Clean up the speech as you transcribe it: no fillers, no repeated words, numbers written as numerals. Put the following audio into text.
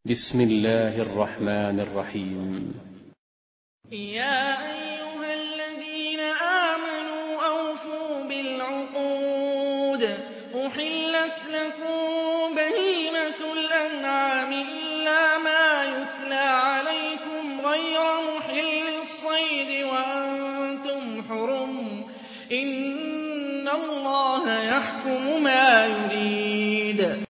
بسم الله الرحمن الرحيم. يا أيها الذين آمنوا أوفوا بالعقود. أحلت لكم بهيمة الأنعام إلا ما يتلى عليكم غير محل الصيد وأنتم حرم. إن الله يحكم ما يريد.